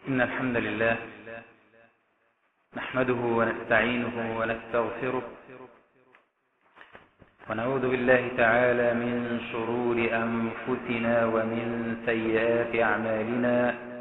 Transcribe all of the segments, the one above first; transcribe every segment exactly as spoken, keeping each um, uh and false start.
إن الحمد لله نحمده ونستعينه ونستغفره ونعوذ بالله تعالى من شرور أنفسنا ومن سيئات أعمالنا.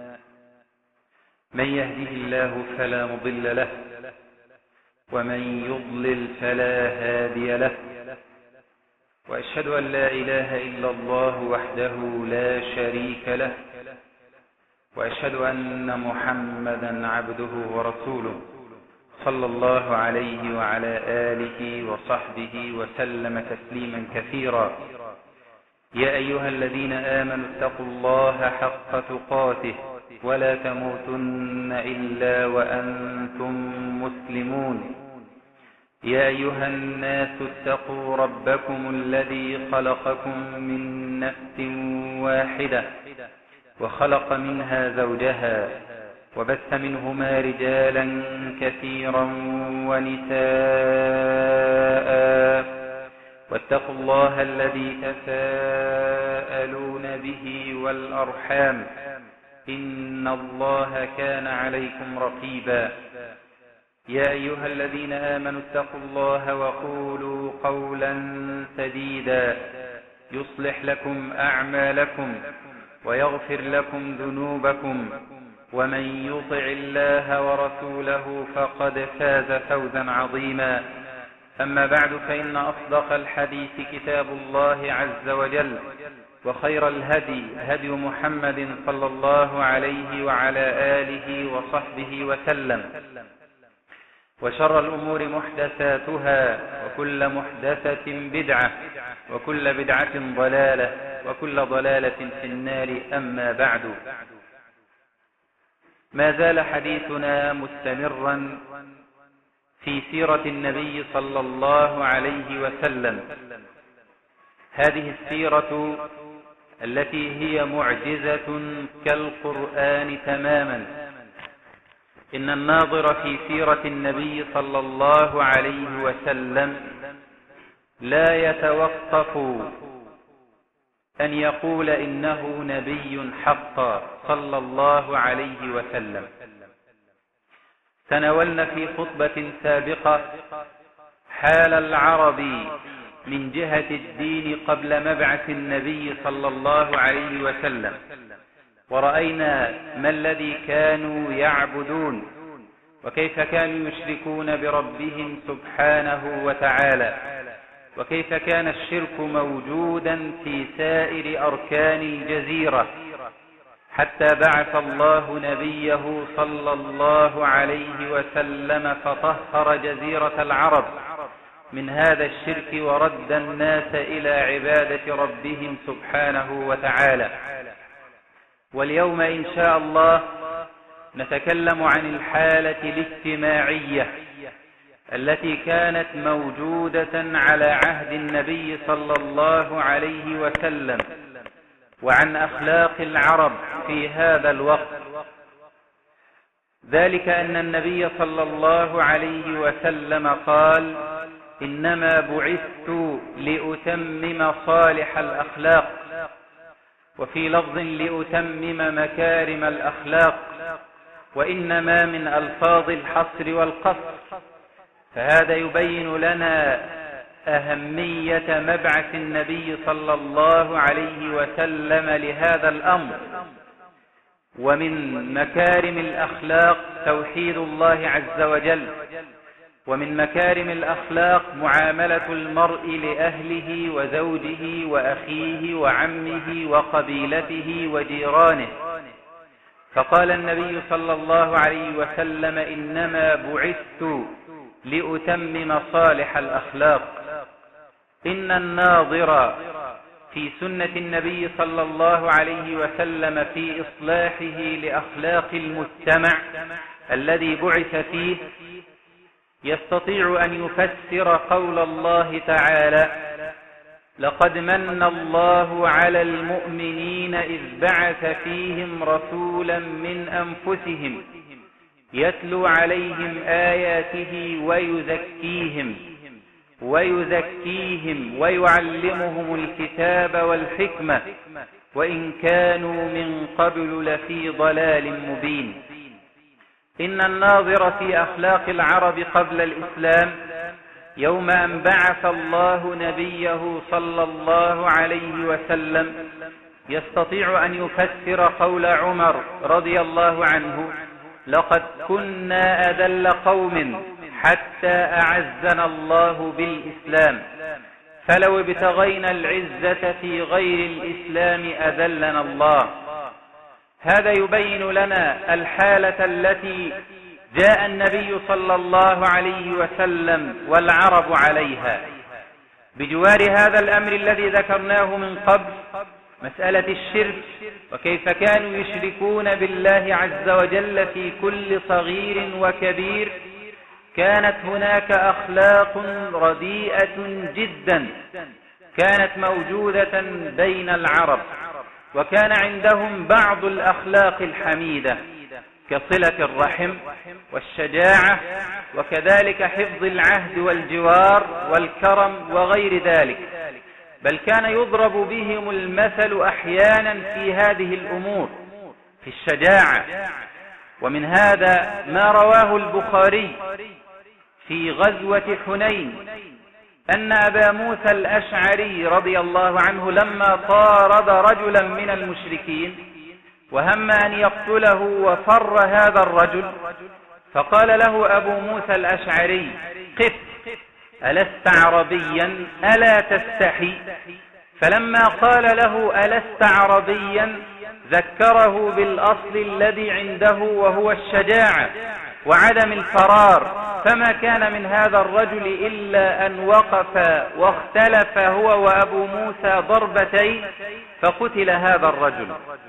من يهده الله فلا مضل له ومن يضلل فلا هادي له، وأشهد أن لا إله إلا الله وحده لا شريك له، وأشهد أن محمدا عبده ورسوله صلى الله عليه وعلى آله وصحبه وسلم تسليما كثيرا. يا أيها الذين آمنوا اتقوا الله حق تقاته ولا تموتن إلا وأنتم مسلمون. يا أيها الناس اتقوا ربكم الذي خلقكم من نفس واحدة وخلق منها زوجها وبث منهما رجالا كثيرا ونساء، واتقوا الله الذي تساءلون به والأرحام إن الله كان عليكم رقيبا. يا أيها الذين آمنوا اتقوا الله وقولوا قولا سديدا يصلح لكم أعمالكم ويغفر لكم ذنوبكم، ومن يطع الله ورسوله فقد فاز فوزا عظيما. أما بعد، فإن أصدق الحديث كتاب الله عز وجل، وخير الهدي هدي محمد صلى الله عليه وعلى آله وصحبه وسلم، وشر الأمور محدثاتها، وكل محدثة بدعة، وكل بدعة ضلالة، وكل ضلالة في النار. أما بعد، ما زال حديثنا مستمرا في سيرة النبي صلى الله عليه وسلم، هذه السيرة التي هي معجزة كالقرآن تماما. إن الناظر في سيرة النبي صلى الله عليه وسلم لا يتوقف أن يقول إنه نبي حقا صلى الله عليه وسلم. تناولنا في خطبة سابقة حال العرب من جهة الدين قبل مبعث النبي صلى الله عليه وسلم، ورأينا ما الذي كانوا يعبدون، وكيف كانوا يشركون بربهم سبحانه وتعالى، وكيف كان الشرك موجودا في سائر أركان الجزيرة، حتى بعث الله نبيه صلى الله عليه وسلم فطهر جزيرة العرب من هذا الشرك ورد الناس إلى عبادة ربهم سبحانه وتعالى. واليوم إن شاء الله نتكلم عن الحالة الاجتماعية التي كانت موجودة على عهد النبي صلى الله عليه وسلم، وعن أخلاق العرب في هذا الوقت. ذلك أن النبي صلى الله عليه وسلم قال: إنما بعثت لأتمم صالح الأخلاق، وفي لفظ لأتمم مكارم الأخلاق، وإنما من ألفاظ الحصر والقصر. فهذا يبين لنا أهمية مبعث النبي صلى الله عليه وسلم لهذا الأمر. ومن مكارم الأخلاق توحيد الله عز وجل، ومن مكارم الأخلاق معاملة المرء لأهله وزوجه وأخيه وعمه وقبيلته وجيرانه. فقال النبي صلى الله عليه وسلم: إنما بعثت لأتمم صالح الأخلاق. إن الناظر في سنة النبي صلى الله عليه وسلم في إصلاحه لأخلاق المجتمع الذي بعث فيه يستطيع أن يفسر قول الله تعالى: لقد من الله على المؤمنين إذ بعث فيهم رسولا من أنفسهم يتلو عليهم آياته ويزكيهم ويزكيهم ويعلمهم الكتاب والحكمة وإن كانوا من قبل لفي ضلال مبين. إن الناظر في أخلاق العرب قبل الإسلام يوم أن بعث الله نبيه صلى الله عليه وسلم يستطيع أن يفسر قول عمر رضي الله عنه: لقد كنا أذل قوم حتى أعزنا الله بالإسلام، فلو ابتغينا العزة في غير الإسلام أذلنا الله. هذا يبين لنا الحالة التي جاء النبي صلى الله عليه وسلم والعرب عليها بجوار هذا الأمر الذي ذكرناه من قبل، مسألة الشرك، وكيف كانوا يشركون بالله عز وجل في كل صغير وكبير. كانت هناك أخلاق رديئة جدا كانت موجودة بين العرب، وكان عندهم بعض الأخلاق الحميدة كصلة الرحم والشجاعة، وكذلك حفظ العهد والجوار والكرم وغير ذلك، بل كان يضرب بهم المثل أحيانا في هذه الأمور في الشجاعة. ومن هذا ما رواه البخاري في غزوة حنين أن أبا موسى الأشعري رضي الله عنه لما طارد رجلا من المشركين وهم أن يقتله وفر هذا الرجل، فقال له أبو موسى الأشعري: قف، ألست عربيا ألا تستحي؟ فلما قال له ألست عربيا ذكره بالأصل الذي عنده وهو الشجاعة وعدم الفرار، فما كان من هذا الرجل إلا أن وقف واختلف هو وأبو موسى ضربتين فقتل هذا الرجل.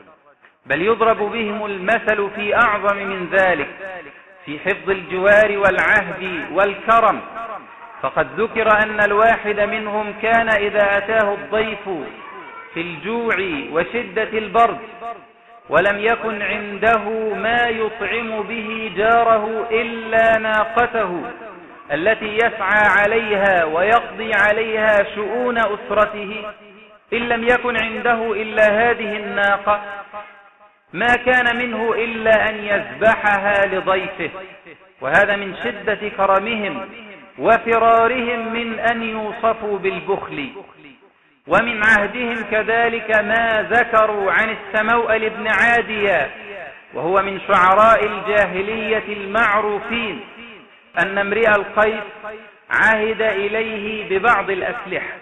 بل يضرب بهم المثل في أعظم من ذلك في حفظ الجوار والعهد والكرم، فقد ذكر أن الواحد منهم كان إذا أتاه الضيف في الجوع وشدة البرد ولم يكن عنده ما يطعم به جاره إلا ناقته التي يسعى عليها ويقضي عليها شؤون أسرته، إن لم يكن عنده إلا هذه الناقة ما كان منه إلا أن يذبحها لضيفه. وهذا من شدة كرمهم وفرارهم من أن يوصفوا بالبخل. ومن عهدهم كذلك ما ذكروا عن السموأل بن عادية، وهو من شعراء الجاهلية المعروفين، أن امرئ القيس عهد إليه ببعض الأسلحة،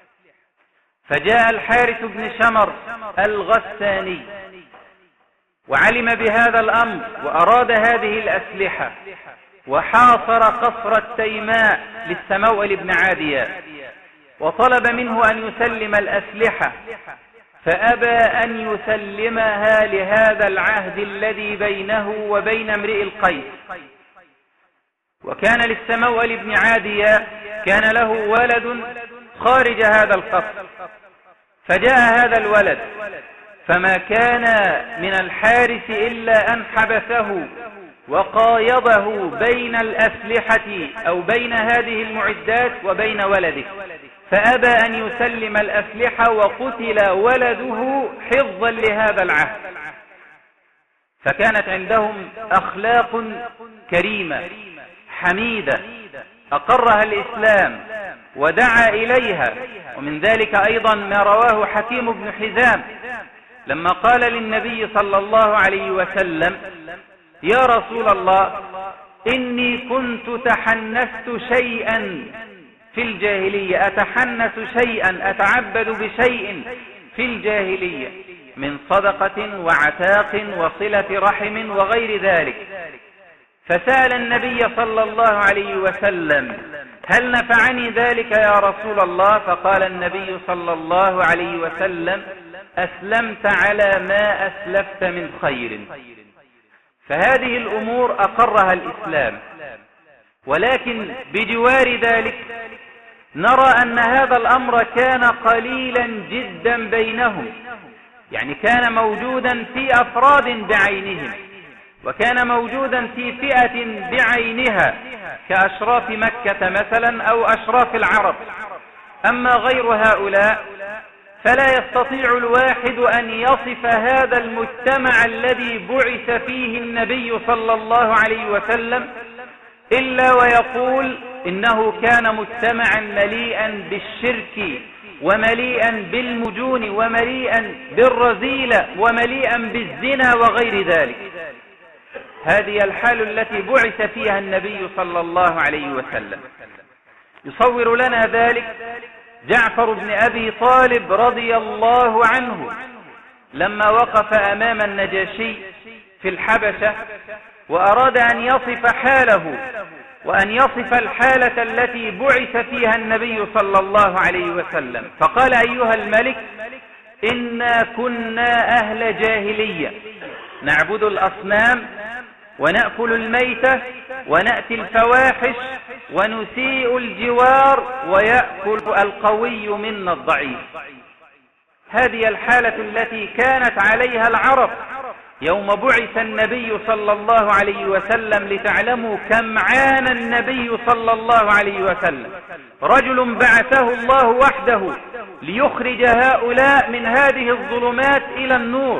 فجاء الحارث بن شمر الغساني وعلم بهذا الأمر وأراد هذه الأسلحة وحاصر قصر التيماء للسموأل بن عادية وطلب منه أن يسلم الأسلحة، فأبى أن يسلمها لهذا العهد الذي بينه وبين امرئ القيس. وكان للسموأل بن عادية كان له ولد خارج هذا القصر، فجاء هذا الولد فما كان من الحارس إلا أن حبسه وقايضه بين الأسلحة أو بين هذه المعدات وبين ولده، فأبى أن يسلم الأسلحة وقتل ولده حفظا لهذا العهد. فكانت عندهم أخلاق كريمة حميدة أقرها الإسلام ودعا إليها. ومن ذلك أيضا ما رواه حكيم بن حزام لما قال للنبي صلى الله عليه وسلم: يا رسول الله، إني كنت تحنست شيئا في الجاهلية، أتحنس شيئا أتعبد بشيء في الجاهلية من صدقة وعتاق وصلة رحم وغير ذلك. فسأل النبي صلى الله عليه وسلم: هل نفعني ذلك يا رسول الله؟ فقال النبي صلى الله عليه وسلم: أسلمت على ما أسلفت من خير. فهذه الأمور أقرها الإسلام، ولكن بجوار ذلك نرى أن هذا الأمر كان قليلا جدا بينهم، يعني كان موجودا في أفراد بعينهم، وكان موجودا في فئة بعينها كأشراف مكة مثلا أو أشراف العرب. أما غير هؤلاء فلا يستطيع الواحد أن يصف هذا المجتمع الذي بعث فيه النبي صلى الله عليه وسلم إلا ويقول إنه كان مجتمعا مليئا بالشرك ومليئا بالمجون ومليئا بالرذيلة ومليئا بالزنا وغير ذلك. هذه الحال التي بعث فيها النبي صلى الله عليه وسلم. يصور لنا ذلك جعفر بن أبي طالب رضي الله عنه لما وقف أمام النجاشي في الحبشة وأراد أن يصف حاله وأن يصف الحالة التي بعث فيها النبي صلى الله عليه وسلم، فقال: أيها الملك، إنا كنا أهل جاهلية نعبد الأصنام ونأكل الميتة ونأتي الفواحش ونسيء الجوار ويأكل القوي منا الضعيف. هذه الحالة التي كانت عليها العرب يوم بعث النبي صلى الله عليه وسلم، لتعلموا كم عانى النبي صلى الله عليه وسلم. رجل بعثه الله وحده ليخرج هؤلاء من هذه الظلمات إلى النور.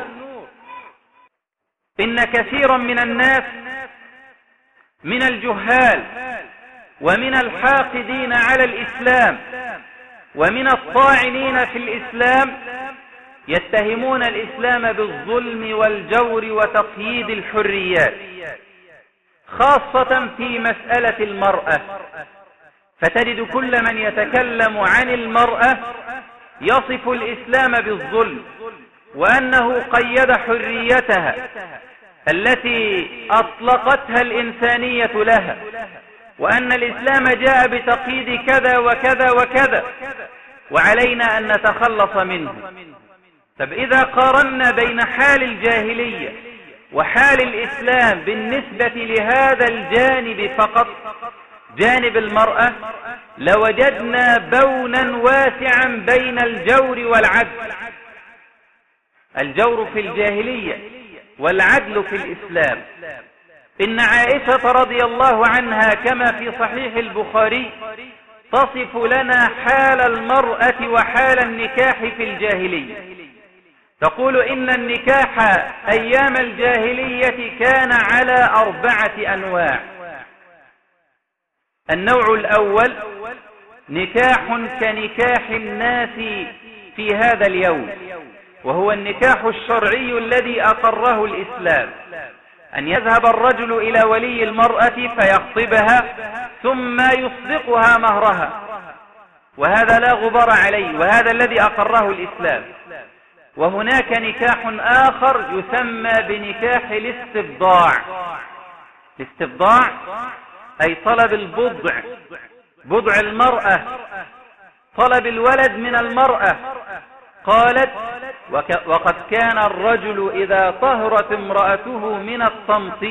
إن كثيرا من الناس من الجهال ومن الحاقدين على الإسلام ومن الطاعنين في الإسلام يتهمون الإسلام بالظلم والجور وتقييد الحريات، خاصة في مسألة المرأة. فتجد كل من يتكلم عن المرأة يصف الإسلام بالظلم، وأنه قيد حريتها التي أطلقتها الإنسانية لها، وأن الإسلام جاء بتقييد كذا وكذا وكذا وعلينا أن نتخلص منه. طب إذا قارنا بين حال الجاهلية وحال الإسلام بالنسبة لهذا الجانب فقط، جانب المرأة، لوجدنا بونا واسعا بين الجور والعدل. الجور في الجاهلية والعدل في الإسلام. إن عائشة رضي الله عنها كما في صحيح البخاري تصف لنا حال المرأة وحال النكاح في الجاهلية. تقول: إن النكاح أيام الجاهلية كان على أربعة أنواع. النوع الأول نكاح كنكاح الناس في هذا اليوم، وهو النكاح الشرعي الذي أقره الإسلام، أن يذهب الرجل إلى ولي المرأة فيخطبها ثم يصدقها مهرها، وهذا لا غبار عليه، وهذا الذي أقره الإسلام. وهناك نكاح آخر يسمى بنكاح الاستبضاع. الاستبضاع أي طلب البضع، بضع المرأة، طلب الولد من المرأة. قالت: وقد كان الرجل إذا طهرت امرأته من الصمت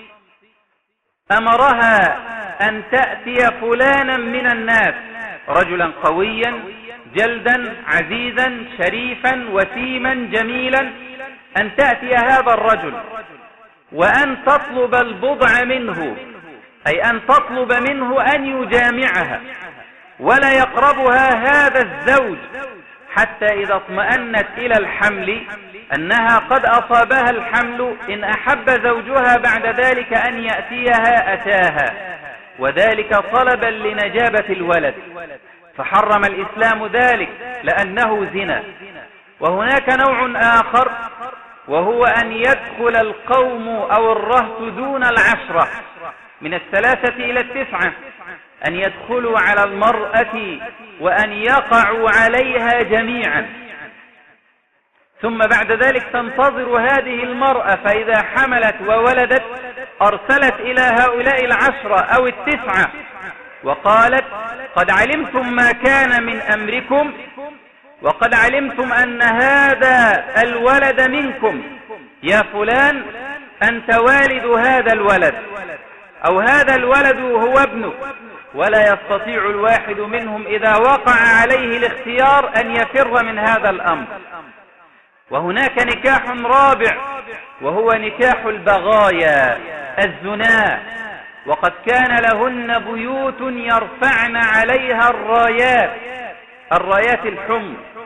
أمرها أن تأتي فلانا من الناس، رجلا قويا جلدا عزيزا شريفا وسيما جميلا، أن تأتي هذا الرجل وأن تطلب البضع منه، أي أن تطلب منه أن يجامعها، ولا يقربها هذا الزوج حتى إذا اطمأنت إلى الحمل أنها قد أصابها الحمل، إن أحب زوجها بعد ذلك أن يأتيها أتاها، وذلك طلبا لنجابة الولد. فحرم الإسلام ذلك لأنه زنا. وهناك نوع آخر، وهو أن يدخل القوم أو الرهط دون العشرة، من الثلاثة إلى التسعة، أن يدخلوا على المرأة وأن يقعوا عليها جميعا، ثم بعد ذلك تنتظر هذه المرأة، فإذا حملت وولدت أرسلت إلى هؤلاء العشرة أو التسعة وقالت: قد علمتم ما كان من أمركم، وقد علمتم أن هذا الولد منكم، يا فلان أنت والد هذا الولد، أو هذا الولد هو ابنك. ولا يستطيع الواحد منهم إذا وقع عليه الاختيار أن يفر من هذا الأمر. وهناك نكاح رابع، وهو نكاح البغايا، الزنا، وقد كان لهن بيوت يرفعن عليها الرايات، الرايات الحمر،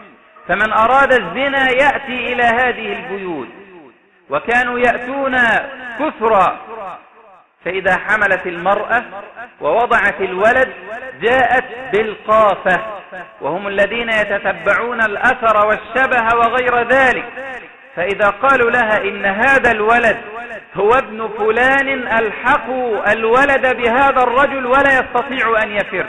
فمن أراد الزنا يأتي إلى هذه البيوت، وكانوا يأتون كثرا. فإذا حملت المرأة ووضعت الولد جاءت بالقافة، وهم الذين يتتبعون الأثر والشبه وغير ذلك. فإذا قالوا لها إن هذا الولد هو ابن فلان ألحقوا الولد بهذا الرجل ولا يستطيع أن يفر.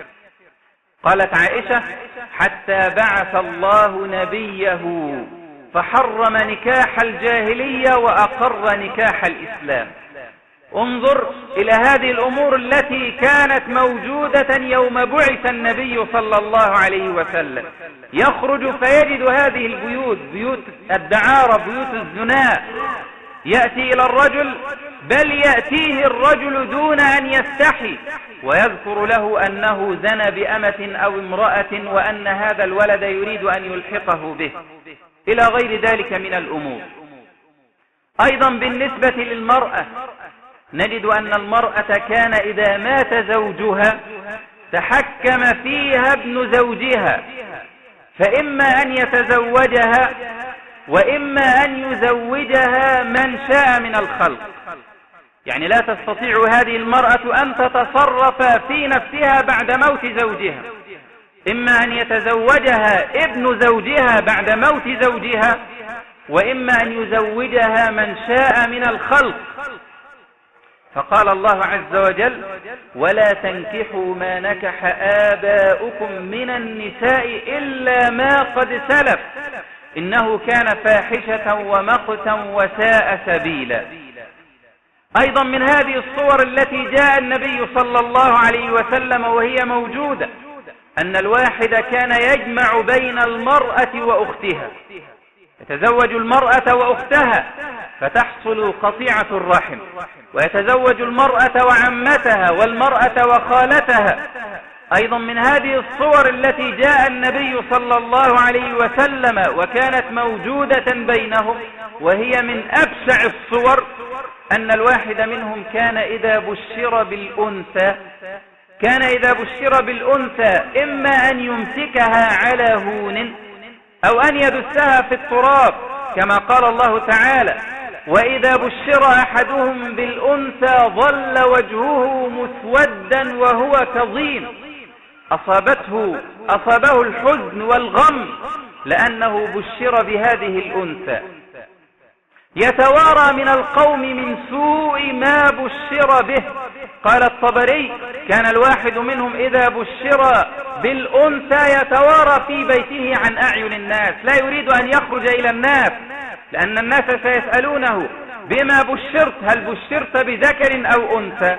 قالت عائشة: حتى بعث الله نبيه فحرم نكاح الجاهلية وأقر نكاح الإسلام. انظر إلى هذه الأمور التي كانت موجودة يوم بعث النبي صلى الله عليه وسلم. يخرج فيجد هذه البيوت، بيوت الدعارة، بيوت الزنا. يأتي إلى الرجل، بل يأتيه الرجل دون أن يستحي ويذكر له أنه زنى بأمة أو امرأة وأن هذا الولد يريد أن يلحقه به، إلى غير ذلك من الأمور. أيضا بالنسبة للمرأة نجد أن المرأة كان إذا مات زوجها تحكم فيها ابن زوجها، فإما أن يتزوجها وإما أن يزوجها من شاء من الخلق. يعني لا تستطيع هذه المرأة أن تتصرف في نفسها بعد موت زوجها، إما أن يتزوجها ابن زوجها بعد موت زوجها، وإما أن يزوجها من شاء من الخلق. فقال الله عز وجل: ولا تنكحوا ما نكح آباؤكم من النساء إلا ما قد سلف إنه كان فاحشة ومقتا وساء سبيلا. أيضا من هذه الصور التي جاء النبي صلى الله عليه وسلم وهي موجودة أن الواحد كان يجمع بين المرأة وأختها، يتزوج المرأة وأختها فتحصل قطيعة الرحم، ويتزوج المرأة وعمتها والمرأة وخالتها. أيضا من هذه الصور التي جاء النبي صلى الله عليه وسلم وكانت موجودة بينهم، وهي من أبشع الصور، أن الواحد منهم كان إذا بشر بالأنثى كان إذا بشر بالأنثى إما أن يمسكها على هون أو أن يدسها في التراب، كما قال الله تعالى: وإذا بشر أحدهم بالأنثى ظل وجهه مسودا وهو كظيم. أصابته أصابه الحزن والغم لأنه بشر بهذه الأنثى. يتوارى من القوم من سوء ما بشر به. قال الطبري: كان الواحد منهم إذا بشر بالأنثى يتوارى في بيته عن أعين الناس، لا يريد أن يخرج إلى الناس، لأن الناس سيسألونه: بما بشرت؟ هل بشرت بذكر أو أنثى؟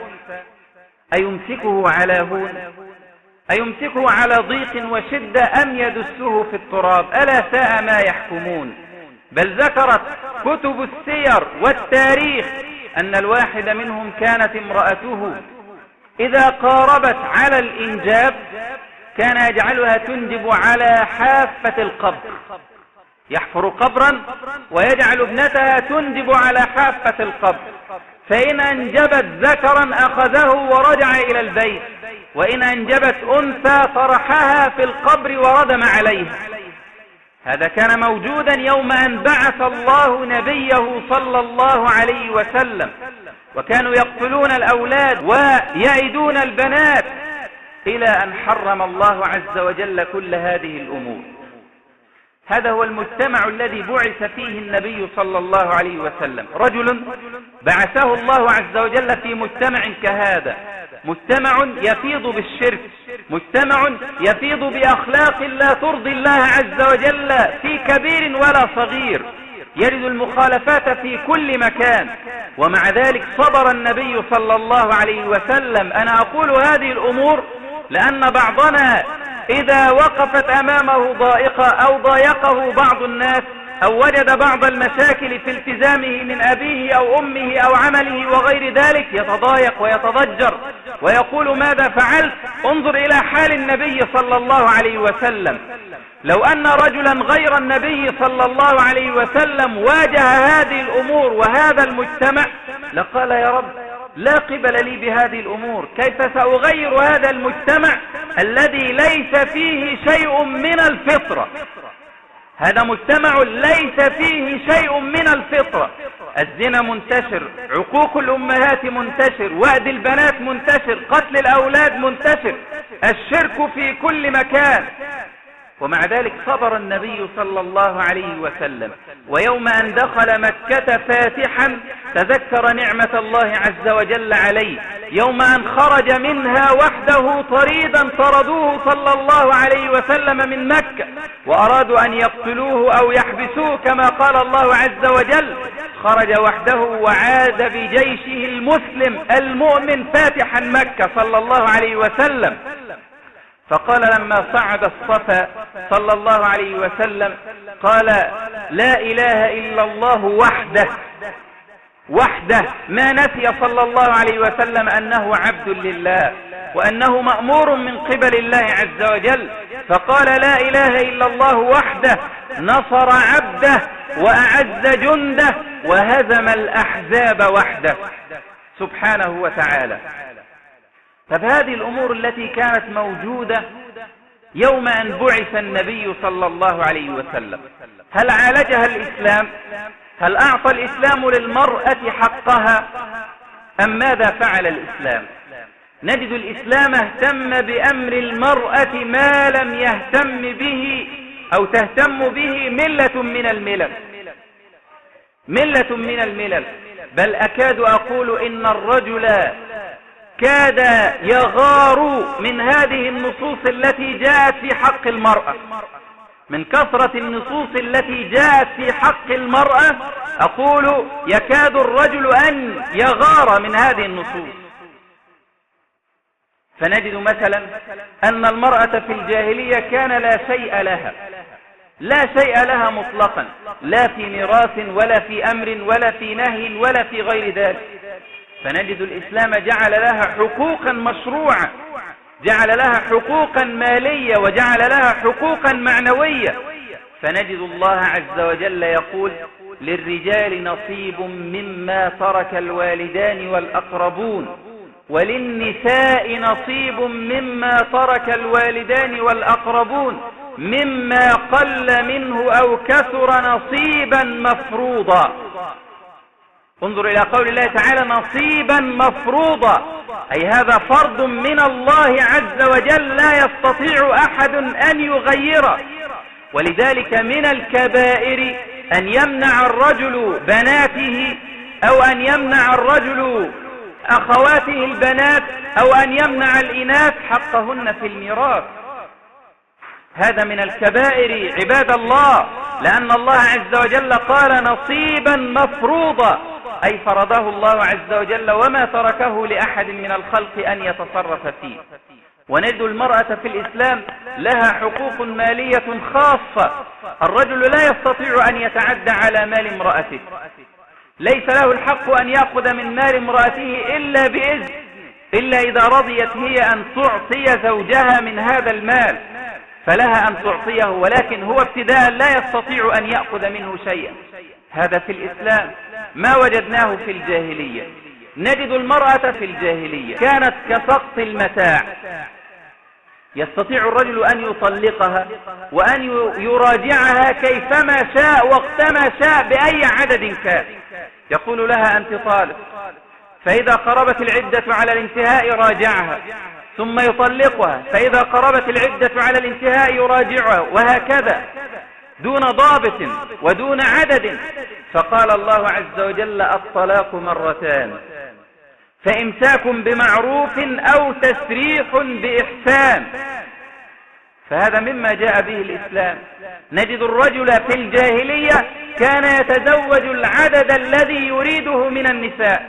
أيمسكه على هون؟ أيمسكه على ضيق وشدة أم يدسه في التراب؟ ألا ساء ما يحكمون. بل ذكرت كتب السير والتاريخ أن الواحد منهم كانت امرأته إذا قاربت على الإنجاب كان يجعلها تنجب على حافة القبر، يحفر قبرا ويجعل ابنتها تنجب على حافة القبر، فإن أنجبت ذكرا أخذه ورجع إلى البيت، وإن أنجبت أنثى طرحها في القبر وردم عليها. هذا كان موجودا يوم أن بعث الله نبيه صلى الله عليه وسلم، وكانوا يقتلون الأولاد ويعيدون البنات، إلى أن حرم الله عز وجل كل هذه الأمور. هذا هو المجتمع الذي بعث فيه النبي صلى الله عليه وسلم. رجل بعثه الله عز وجل في مجتمع كهذا، مجتمع يفيض بالشرك، مجتمع يفيض بأخلاق لا ترضي الله عز وجل في كبير ولا صغير، يجد المخالفات في كل مكان، ومع ذلك صبر النبي صلى الله عليه وسلم. أنا أقول هذه الأمور لأن بعضنا إذا وقفت أمامه ضائقة أو ضايقه بعض الناس أو وجد بعض المشاكل في التزامه من أبيه أو أمه أو عمله وغير ذلك يتضايق ويتضجر ويقول: ماذا فعلت؟ انظر إلى حال النبي صلى الله عليه وسلم. لو أن رجلا غير النبي صلى الله عليه وسلم واجه هذه الأمور وهذا المجتمع لقال: يا رب، لا قبل لي بهذه الأمور، كيف سأغير هذا المجتمع الذي ليس فيه شيء من الفطرة؟ هذا مجتمع ليس فيه شيء من الفطرة. الزنا منتشر، عقوق الأمهات منتشر، وأد البنات منتشر، قتل الأولاد منتشر، الشرك في كل مكان. ومع ذلك صبر النبي صلى الله عليه وسلم، ويوم أن دخل مكة فاتحا تذكر نعمة الله عز وجل عليه. يوم أن خرج منها وحده طريدا طردوه صلى الله عليه وسلم من مكة وأرادوا أن يقتلوه أو يحبسوه كما قال الله عز وجل، خرج وحده وعاد بجيشه المسلم المؤمن فاتحا مكة صلى الله عليه وسلم. فقال لما صعد الصفا صلى الله عليه وسلم قال لا إله إلا الله وحده وحده، ما نسي صلى الله عليه وسلم أنه عبد لله وأنه مأمور من قبل الله عز وجل. فقال لا إله إلا الله وحده نصر عبده وأعز جنده وهزم الأحزاب وحده سبحانه وتعالى. طب هذه الأمور التي كانت موجودة يوم أن بعث النبي صلى الله عليه وسلم، هل عالجها الإسلام؟ هل أعطى الإسلام للمرأة حقها أم ماذا فعل الإسلام؟ نجد الإسلام اهتم بأمر المرأة ما لم يهتم به أو تهتم به ملة من الملل ملة من الملل بل أكاد أقول إن الرجل كاد يغار من هذه النصوص التي جاءت في حق المرأة. من كثرة النصوص التي جاءت في حق المرأة أقول يكاد الرجل أن يغار من هذه النصوص. فنجد مثلا أن المرأة في الجاهلية كان لا شيء لها لا شيء لها مطلقا، لا في ميراث ولا في أمر ولا في نهي ولا في غير ذلك. فنجد الإسلام جعل لها حقوقا مشروعة، جعل لها حقوقا مالية وجعل لها حقوقا معنوية. فنجد الله عز وجل يقول للرجال نصيب مما ترك الوالدان والأقربون وللنساء نصيب مما ترك الوالدان والأقربون مما قل منه أو كثر نصيبا مفروضا. انظر إلى قول الله تعالى نصيبا مفروضا، أي هذا فرض من الله عز وجل لا يستطيع أحد أن يغيره. ولذلك من الكبائر أن يمنع الرجل بناته أو أن يمنع الرجل أخواته البنات أو أن يمنع الإناث حقهن في الميراث. هذا من الكبائر عباد الله، لأن الله عز وجل قال نصيبا مفروضا، أي فرضه الله عز وجل وما تركه لأحد من الخلق أن يتصرف فيه. ونجد المرأة في الإسلام لها حقوق مالية خاصة. الرجل لا يستطيع أن يتعدى على مال امرأته، ليس له الحق أن يأخذ من مال امرأته إلا بإذن، إلا إذا رضيت هي أن تعطي زوجها من هذا المال فلها أن تعطيه، ولكن هو ابتداء لا يستطيع أن يأخذ منه شيئا. هذا في الإسلام ما وجدناه في الجاهلية. نجد المرأة في الجاهلية كانت كسقط المتاع، يستطيع الرجل أن يطلقها وأن يراجعها كيفما شاء وقتما شاء بأي عدد كان. يقول لها أنت طالق، فإذا قربت العدة على الانتهاء راجعها، ثم يطلقها، فإذا قربت العدة على الانتهاء يراجعها، وهكذا دون ضابط ودون عدد. فقال الله عز وجل الطلاق مرتان فإمساك بمعروف أو تسريح بإحسان. فهذا مما جاء به الإسلام. نجد الرجل في الجاهلية كان يتزوج العدد الذي يريده من النساء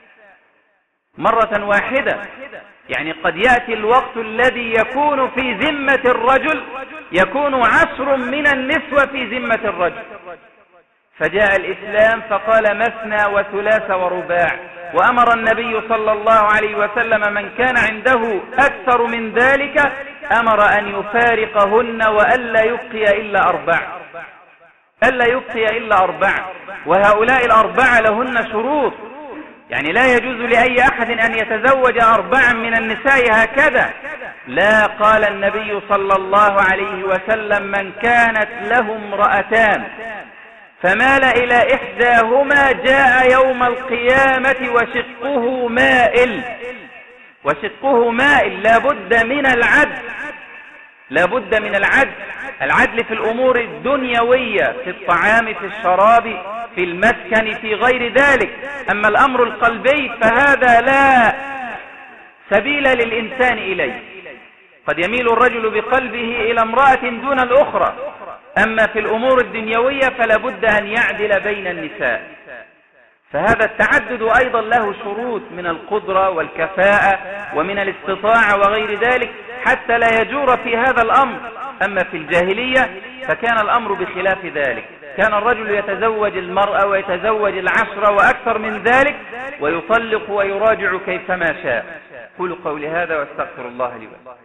مرة واحدة، يعني قد يأتي الوقت الذي يكون في ذمة الرجل يكون عشر من النسوة في ذمة الرجل. فجاء الإسلام فقال مثنى وثلاث ورباع، وأمر النبي صلى الله عليه وسلم من كان عنده أكثر من ذلك أمر أن يفارقهن وألا يبقي إلا أربع ألا يبقي إلا أربع وهؤلاء الأربع لهن شروط، يعني لا يجوز لأي أحد أن يتزوج أربعا من النساء هكذا، لا، قال النبي صلى الله عليه وسلم: من كانت له امرأتان فمال إلى إحداهما جاء يوم القيامة وشقه مائل. وشقه مائل، لابد من العدل، لابد من العدل، العدل في الأمور الدنيوية، في الطعام، في الشراب، في المسكن، في غير ذلك. أما الأمر القلبي فهذا لا سبيل للإنسان إليه. قد يميل الرجل بقلبه إلى امرأة دون الأخرى، أما في الأمور الدنيوية فلا بد أن يعدل بين النساء. فهذا التعدد أيضا له شروط من القدرة والكفاءة ومن الاستطاعة وغير ذلك حتى لا يجور في هذا الأمر. أما في الجاهلية فكان الأمر بخلاف ذلك، كان الرجل يتزوج المرأة ويتزوج العشرة وأكثر من ذلك ويطلق ويراجع كيفما شاء. قولوا قولي هذا واستغفر الله لي ولكم.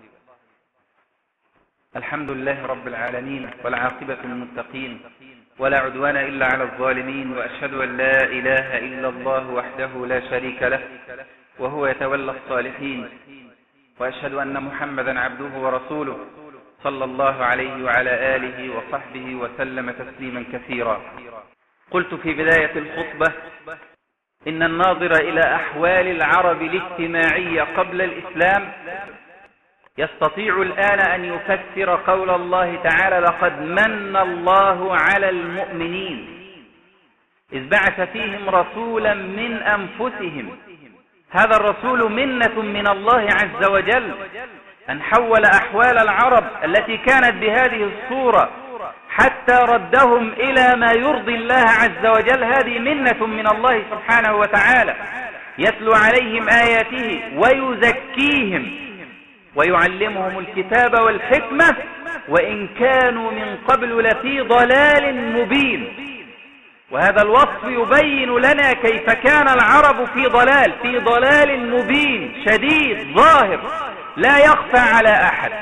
الحمد لله رب العالمين، والعاقبة للمتقين، ولا عدوان إلا على الظالمين، وأشهد أن لا إله إلا الله وحده لا شريك له وهو يتولى الصالحين، وأشهد أن محمدا عبده ورسوله صلى الله عليه وعلى آله وصحبه وسلم تسليما كثيرا. قلت في بداية الخطبة إن الناظر إلى أحوال العرب الاجتماعية قبل الإسلام يستطيع الآن أن يفسر قول الله تعالى: لقد من الله على المؤمنين إذ بعث فيهم رسولا من أنفسهم. هذا الرسول منة من الله عز وجل، أن حول أحوال العرب التي كانت بهذه الصورة حتى ردهم إلى ما يرضي الله عز وجل. هذه منة من الله سبحانه وتعالى، يتلو عليهم آياته ويزكيهم ويعلمهم الكتاب والحكمة وإن كانوا من قبل لفي ضلال مبين. وهذا الوصف يبين لنا كيف كان العرب في ضلال، في ضلال مبين شديد ظاهر لا يخفى على أحد.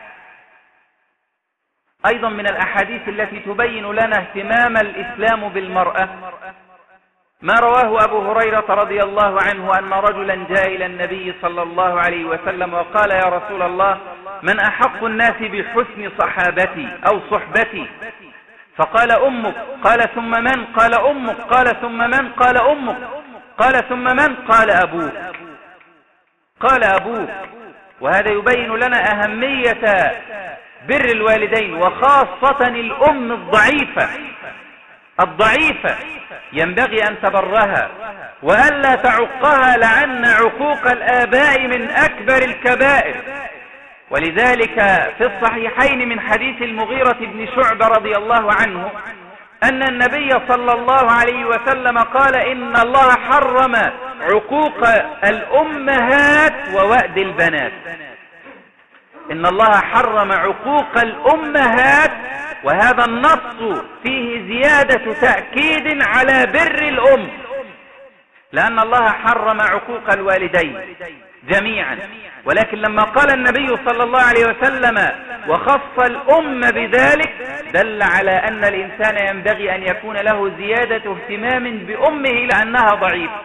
أيضا من الأحاديث التي تبين لنا اهتمام الإسلام بالمرأة ما رواه أبو هريرة رضي الله عنه أن رجلا جاء إلى النبي صلى الله عليه وسلم وقال: يا رسول الله، من أحق الناس بحسن صحابتي أو صحبتي؟ فقال: أمك. قال: ثم من؟ قال: أمك. قال: ثم من؟ قال: أمك. قال: ثم من؟ قال: أبوك. قال: أبوك. وهذا يبين لنا أهمية بر الوالدين، وخاصة الأم الضعيفة الضعيفة ينبغي أن تبرها وألا تعقها، لأن عقوق الآباء من أكبر الكبائر. ولذلك في الصحيحين من حديث المغيرة بن شعبة رضي الله عنه أن النبي صلى الله عليه وسلم قال: إن الله حرم عقوق الأمهات ووأد البنات. إن الله حرم عقوق الأمهات، وهذا النص فيه زيادة تأكيد على بر الأم، لأن الله حرم عقوق الوالدين جميعا. ولكن لما قال النبي صلى الله عليه وسلم وخص الأم بذلك دل على أن الإنسان ينبغي أن يكون له زيادة اهتمام بأمه لأنها ضعيفة.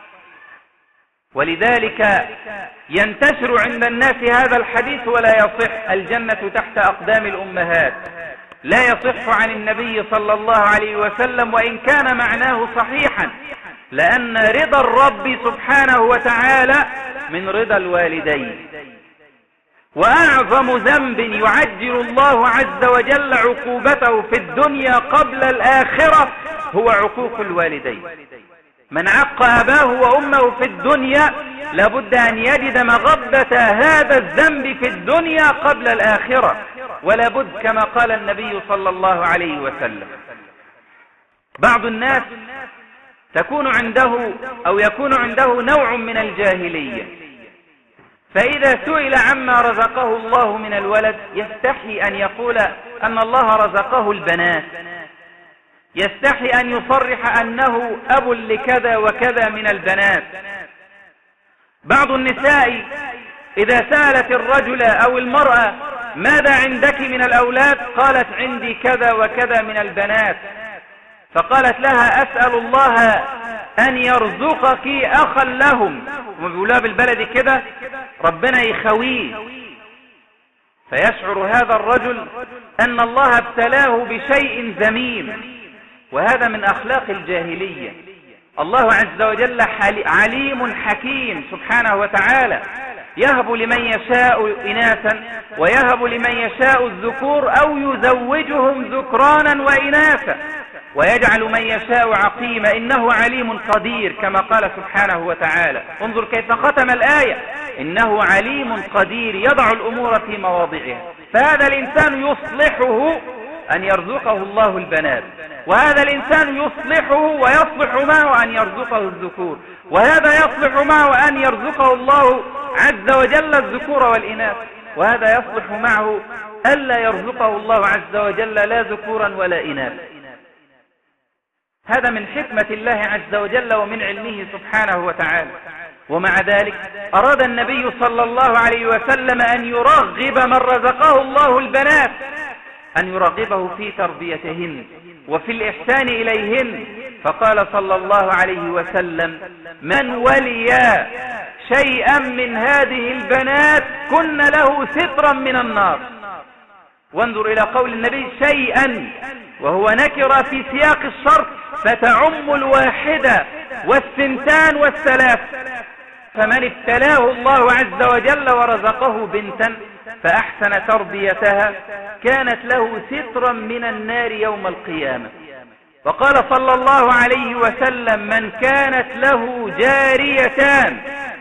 ولذلك ينتشر عند الناس هذا الحديث ولا يصح: الجنة تحت أقدام الأمهات. لا يصح عن النبي صلى الله عليه وسلم، وإن كان معناه صحيحا، لأن رضا الرب سبحانه وتعالى من رضا الوالدين. وأعظم ذنب يعجل الله عز وجل عقوبته في الدنيا قبل الآخرة هو عقوق الوالدين. من عق أباه وأمه في الدنيا لابد أن يجد مغبة هذا الذنب في الدنيا قبل الآخرة، ولا بد كما قال النبي صلى الله عليه وسلم. بعض الناس تكون عنده أو يكون عنده نوع من الجاهلية، فإذا سئل عما رزقه الله من الولد يستحي أن يقول أن الله رزقه البنات، يستحي أن يصرح أنه أب لكذا وكذا من البنات. بعض النساء إذا سألت الرجل أو المرأة ماذا عندك من الأولاد قالت عندي كذا وكذا من البنات، فقالت لها أسأل الله أن يرزقك أخا لهم، وما بيقولها بالبلد كده ربنا يخويه، فيشعر هذا الرجل أن الله ابتلاه بشيء ذميم، وهذا من أخلاق الجاهلية. الله عز وجل عليم حكيم سبحانه وتعالى، يهب لمن يشاء إناثا ويهب لمن يشاء الذكور أو يزوجهم ذكرانا وإناثا ويجعل من يشاء عقيما، إنه عليم قدير كما قال سبحانه وتعالى. انظر كيف ختم الآية، إنه عليم قدير يضع الأمور في مواضعها. فهذا الإنسان يصلحه أن يرزقه الله البنات، وهذا الإنسان يصلحه ويصلح معه أن يرزقه الذكور، وهذا يصلح معه أن يرزقه الله عز وجل الذكور والإناث، وهذا يصلح معه ألا يرزقه الله عز وجل لا ذكورا ولا إناث. هذا من حكمة الله عز وجل ومن علمه سبحانه وتعالى. ومع ذلك أراد النبي صلى الله عليه وسلم أن يرغب من رزقه الله البنات، أن يرغبه في تربيتهن وفي الإحسان إليهن، فقال صلى الله عليه وسلم: من ولي شيئا من هذه البنات كن له سترا من النار. وانظر إلى قول النبي شيئا، وهو نكر في سياق الشرط، فتعم الواحدة والثنتان والثلاث. فمن ابتلاه الله عز وجل ورزقه بنتا فأحسن تربيتها كانت له سترا من النار يوم القيامة. وقال صلى الله عليه وسلم: من كانت له جاريتان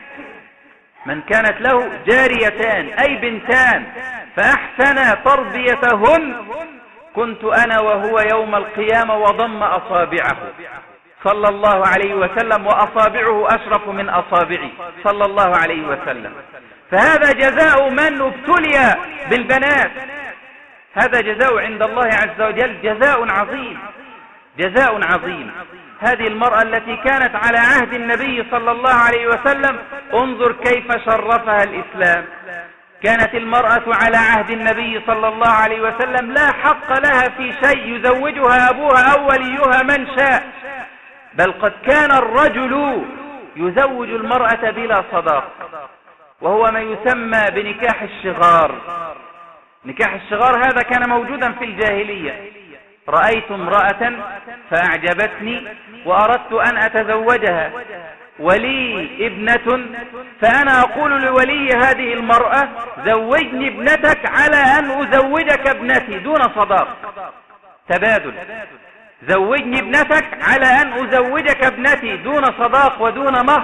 من كانت له جاريتان أي بنتان فأحسن تربيتهن كنت أنا وهو يوم القيامة وضم أصابعه صلى الله عليه وسلم، وأصابعه أشرف من أصابعي صلى الله عليه وسلم. فهذا جزاء من ابتلي بالبنات، هذا جزاء عند الله عز وجل، جزاء عظيم جزاء عظيم. هذه المرأة التي كانت على عهد النبي صلى الله عليه وسلم، انظر كيف شرفها الإسلام. كانت المرأة على عهد النبي صلى الله عليه وسلم لا حق لها في شيء، يزوجها أبوها أو وليها من شاء، بل قد كان الرجل يزوج المرأة بلا صداق، وهو ما يسمى بنكاح الشغار. نكاح الشغار هذا كان موجودا في الجاهلية. رأيت امرأة فأعجبتني وأردت أن أتزوجها، ولي ابنة، فأنا أقول لولي هذه المرأة: زوجني ابنتك على أن أزوجك ابنتي دون صداق، تبادل، زوجني ابنتك على أن أزوجك ابنتي دون صداق ودون مهر.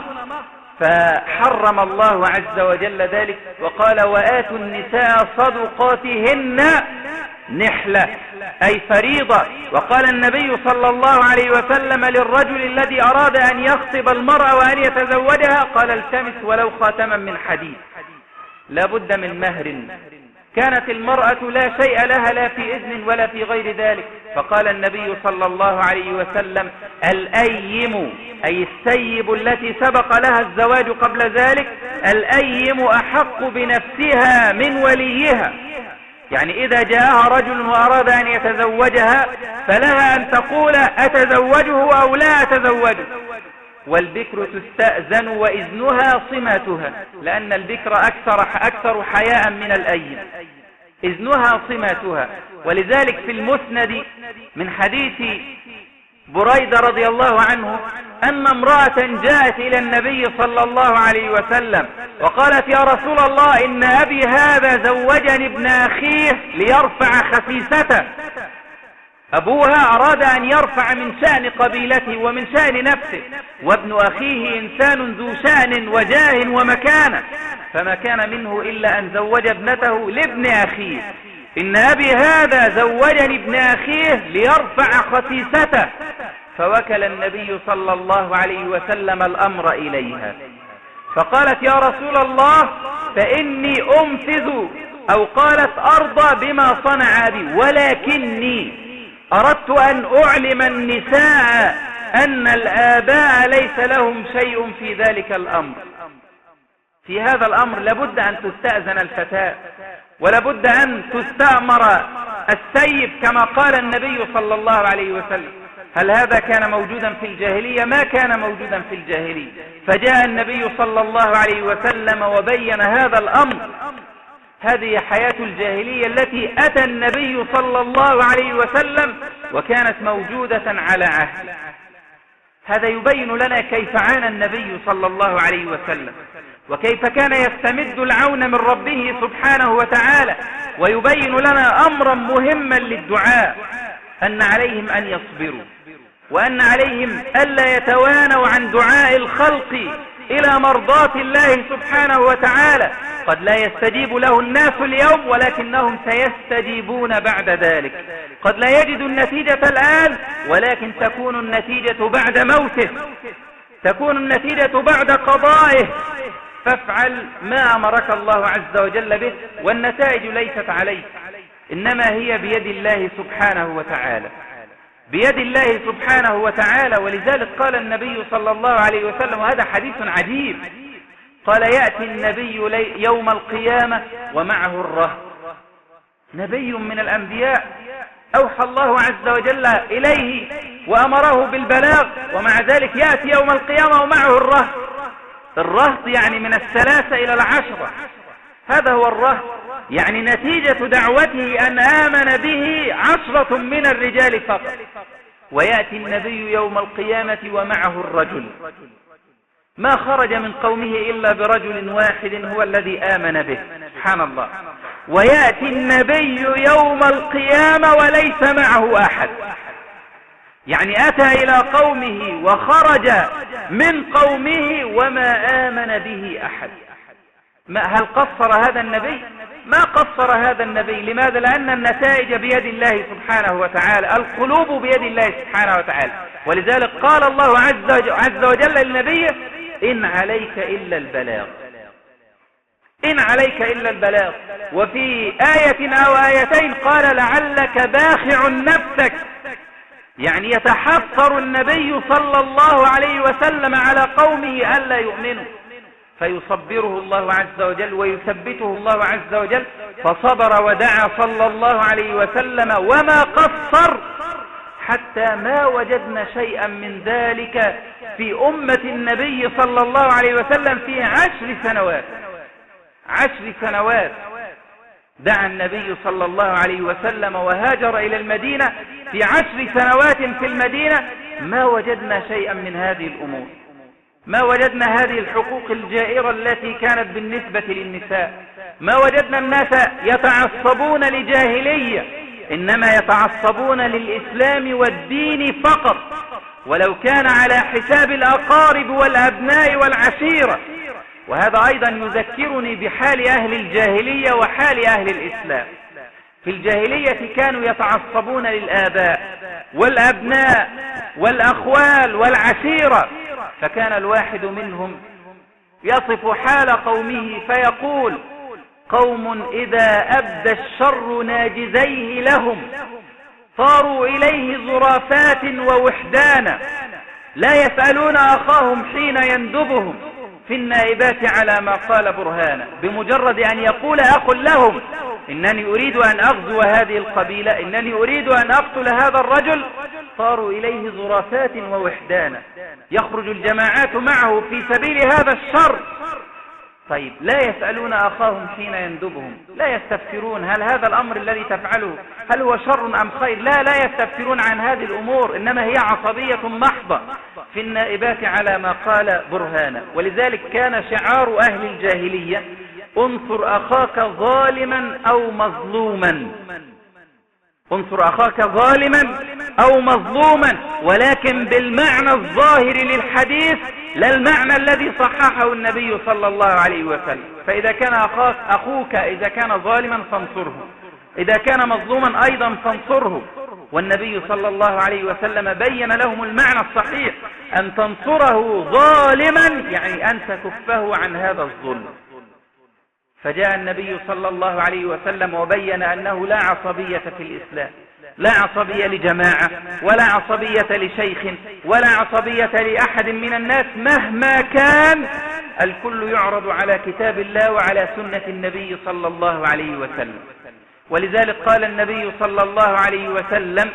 فحرم الله عز وجل ذلك وقال: وآتوا النساء صدقاتهن نحلة أي فريضة. وقال النبي صلى الله عليه وسلم للرجل الذي أراد أن يخطب المرأة وأن يتزوجها: قال: التمس ولو خاتما من حديد. لا بد من مهر. كانت المرأة لا شيء لها لا في إذن ولا في غير ذلك، فقال النبي صلى الله عليه وسلم: الأيم أي السيب التي سبق لها الزواج قبل ذلك، الأيم أحق بنفسها من وليها. يعني إذا جاءها رجل وأراد أن يتزوجها فلها أن تقول: أتزوجه أو لا أتزوجه. والبكر تستأذن وإذنها صماتها، لأن البكر أكثر, أكثر حياء من الأيم، إذنها صماتها. ولذلك في المسند من حديث بريدة رضي الله عنه أن امرأة جاءت إلى النبي صلى الله عليه وسلم وقالت: يا رسول الله، إن أبي هذا زوجني ابن أخيه ليرفع خسيسته. أبوها أراد أن يرفع من شأن قبيلته ومن شأن نفسه، وابن أخيه إنسان ذو شأن وجاه ومكانة، فما كان منه إلا أن زوج ابنته لابن أخيه. إن أبي هذا زوجني ابن أخيه ليرفع خسيسته. فوكل النبي صلى الله عليه وسلم الأمر إليها، فقالت: يا رسول الله، فإني أمتز، أو قالت أرضى بما صنع أبي، ولكني أردت أن أعلم النساء أن الآباء ليس لهم شيء في ذلك الأمر. في هذا الأمر لابد أن تستأذن الفتاة، ولابد أن تستأمر السيب كما قال النبي صلى الله عليه وسلم. هل هذا كان موجودا في الجاهلية؟ ما كان موجودا في الجاهلية. فجاء النبي صلى الله عليه وسلم وبين هذا الأمر، هذه حياة الجاهلية التي أتى النبي صلى الله عليه وسلم وكانت موجودة على عهده. هذا يبين لنا كيف عانى النبي صلى الله عليه وسلم، وكيف كان يستمد العون من ربه سبحانه وتعالى، ويبين لنا أمرا مهما للدعاء، أن عليهم أن يصبروا، وأن عليهم ألا يتوانوا عن دعاء الخلق إلى مرضاة الله سبحانه وتعالى. قد لا يستجيب له الناس اليوم، ولكنهم سيستجيبون بعد ذلك. قد لا يجد النتيجة الآن، ولكن تكون النتيجة بعد موته، تكون النتيجة بعد قضائه. فافعل ما أمرك الله عز وجل به، والنتائج ليست عليك، إنما هي بيد الله سبحانه وتعالى، بيد الله سبحانه وتعالى. ولذلك قال النبي صلى الله عليه وسلم، وهذا حديث عجيب، قال: يأتي النبي يوم القيامة ومعه الرهط. نبي من الأنبياء أوحى الله عز وجل إليه وأمره بالبلاغ، ومع ذلك يأتي يوم القيامة ومعه الرهط. الرهط يعني من الثلاثة إلى العشرة، هذا هو الرهط، يعني نتيجة دعوته أن آمن به عشرة من الرجال فقط. ويأتي النبي يوم القيامة ومعه الرجل، ما خرج من قومه إلا برجل واحد هو الذي آمن به، سبحان الله. ويأتي النبي يوم القيامة وليس معه أحد، يعني أتى إلى قومه وخرج من قومه وما آمن به أحد. ما هل قصر هذا النبي؟ ما قصر هذا النبي. لماذا؟ لأن النتائج بيد الله سبحانه وتعالى، القلوب بيد الله سبحانه وتعالى. ولذلك قال الله عز وجل للنبي: إن عليك إلا البلاغ، إن عليك إلا البلاغ. وفي آية أو آيتين قال: لعلك باخع نفسك، يعني يتحسر النبي صلى الله عليه وسلم على قومه ألا يؤمنوا، فيصبره الله عز وجل ويثبته الله عز وجل. فصبر ودعا صلى الله عليه وسلم وما قصر، حتى ما وجدنا شيئا من ذلك في أمة النبي صلى الله عليه وسلم في عشر سنوات. عشر سنوات دعا النبي صلى الله عليه وسلم وهاجر إلى المدينة، في عشر سنوات في المدينة ما وجدنا شيئا من هذه الأمور، ما وجدنا هذه الحقوق الجائرة التي كانت بالنسبة للنساء، ما وجدنا الناس يتعصبون لجاهلية، إنما يتعصبون للإسلام والدين فقط، ولو كان على حساب الأقارب والأبناء والعشيرة. وهذا أيضا يذكرني بحال أهل الجاهلية وحال أهل الإسلام. في الجاهلية كانوا يتعصبون للآباء والأبناء والأخوال والعشيرة، فكان الواحد منهم يصف حال قومه فيقول: قوم إذا أبدى الشر ناجزيه لهم صاروا إليه زرافات ووحدانا، لا يسألون أخاهم حين يندبهم في النائبات على ما قال برهانا. بمجرد أن يقول أخ لهم: إنني أريد أن أغزو هذه القبيلة، إنني أريد أن أقتل هذا الرجل، صاروا إليه زرافات ووحدانا، يخرج الجماعات معه في سبيل هذا الشر. طيب، لا يسألون أخاهم حين يندبهم، لا يستفسرون هل هذا الأمر الذي تفعله هل هو شر أم خير، لا لا يستفسرون عن هذه الأمور، إنما هي عصبية محضة في النائبات على ما قال برهانا. ولذلك كان شعار أهل الجاهلية: انصر أخاك ظالما أو مظلوما، انصر أخاك ظالما أو مظلوما، ولكن بالمعنى الظاهر للحديث، لا المعنى الذي صححه النبي صلى الله عليه وسلم. فإذا كان أخاك أخوك إذا كان ظالما فانصره، إذا كان مظلوما أيضا فانصره. والنبي صلى الله عليه وسلم بين لهم المعنى الصحيح: أن تنصره ظالما يعني أن تكفه عن هذا الظلم. فجاء النبي صلى الله عليه وسلم وبين أنه لا عصبية في الإسلام، لا عصبية لجماعة ولا عصبية لشيخ ولا عصبية لأحد من الناس مهما كان، الكل يعرض على كتاب الله وعلى سنة النبي صلى الله عليه وسلم. ولذلك قال النبي صلى الله عليه وسلم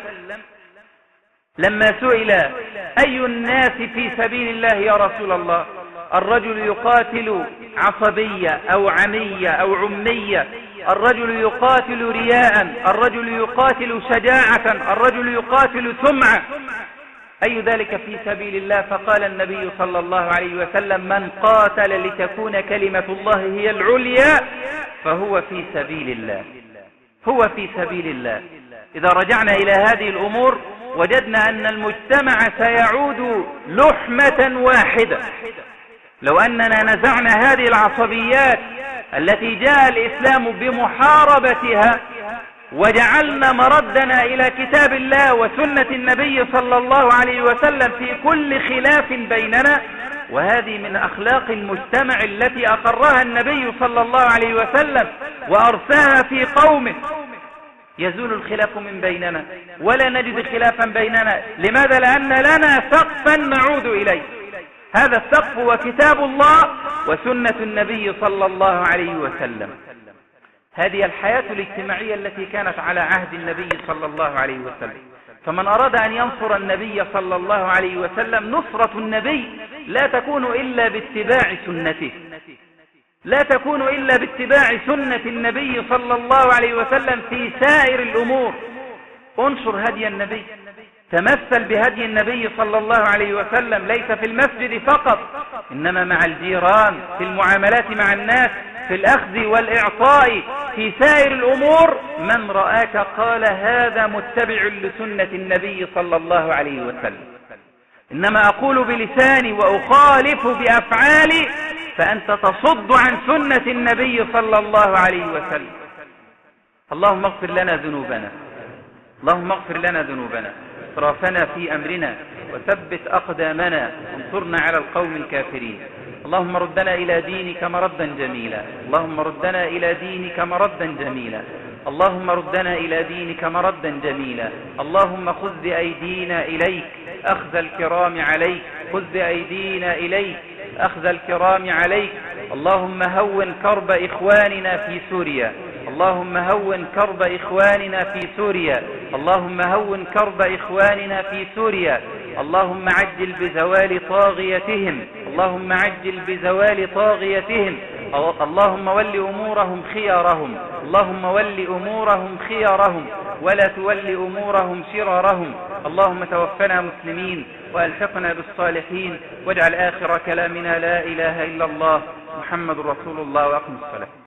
لما سئل: أي الناس في سبيل الله يا رسول الله؟ الرجل يقاتل عصبية أو عمية أو عمية، الرجل يقاتل رياء، الرجل يقاتل شجاعة، الرجل يقاتل سمعة، أي ذلك في سبيل الله؟ فقال النبي صلى الله عليه وسلم: من قاتل لتكون كلمة الله هي العليا فهو في سبيل الله، هو في سبيل الله. إذا رجعنا إلى هذه الأمور وجدنا أن المجتمع سيعود لحمة واحدة لو أننا نزعنا هذه العصبيات التي جاء الإسلام بمحاربتها وجعلنا مردنا إلى كتاب الله وسنة النبي صلى الله عليه وسلم في كل خلاف بيننا. وهذه من أخلاق المجتمع التي أقرها النبي صلى الله عليه وسلم وأرساها في قومه. يزول الخلاف من بيننا ولا نجد خلافا بيننا. لماذا؟ لأن لنا سقفا نعود إليه، هذا السقف هو كتاب الله وسنة النبي صلى الله عليه وسلم. هذه الحياة الاجتماعية التي كانت على عهد النبي صلى الله عليه وسلم. فمن أراد أن ينصر النبي صلى الله عليه وسلم، نصرة النبي لا تكون إلا باتباع سنته، لا تكون إلا باتباع سنة النبي صلى الله عليه وسلم في سائر الأمور. انشر هدي النبي، تمثل بهدي النبي صلى الله عليه وسلم، ليس في المسجد فقط، إنما مع الجيران، في المعاملات مع الناس، في الأخذ والإعطاء، في سائر الأمور. من رآك قال هذا متبع لسنة النبي صلى الله عليه وسلم. إنما أقول بلساني وأخالف بأفعالي فأنت تصد عن سنة النبي صلى الله عليه وسلم. اللهم اغفر لنا ذنوبنا، اللهم اغفر لنا ذنوبنا، إسرافنا في أمرنا، وثبت أقدامنا، وانصرنا على القوم الكافرين. اللهم ردنا إلى دينك مردا جميلا، اللهم ردنا إلى دينك مردا جميلا، اللهم ردنا إلى دينك مردا جميلا. اللهم خذ بأيدينا إليك أخذ الكرام عليك، خذ بأيدينا إليك أخذ الكرام عليك. اللهم هون كرب إخواننا في سوريا، اللهم هون كرب إخواننا في سوريا، اللهم هون كرب إخواننا في سوريا. اللهم عجل بزوال طاغيتهم، اللهم عجل بزوال طاغيتهم. اللهم ول أمورهم خيارهم، اللهم ول أمورهم خيارهم ولا تول أمورهم شرارهم. اللهم توفنا مسلمين وألحقنا بالصالحين، واجعل آخر كلامنا لا إله إلا الله محمد رسول الله، وأقم الصلاة.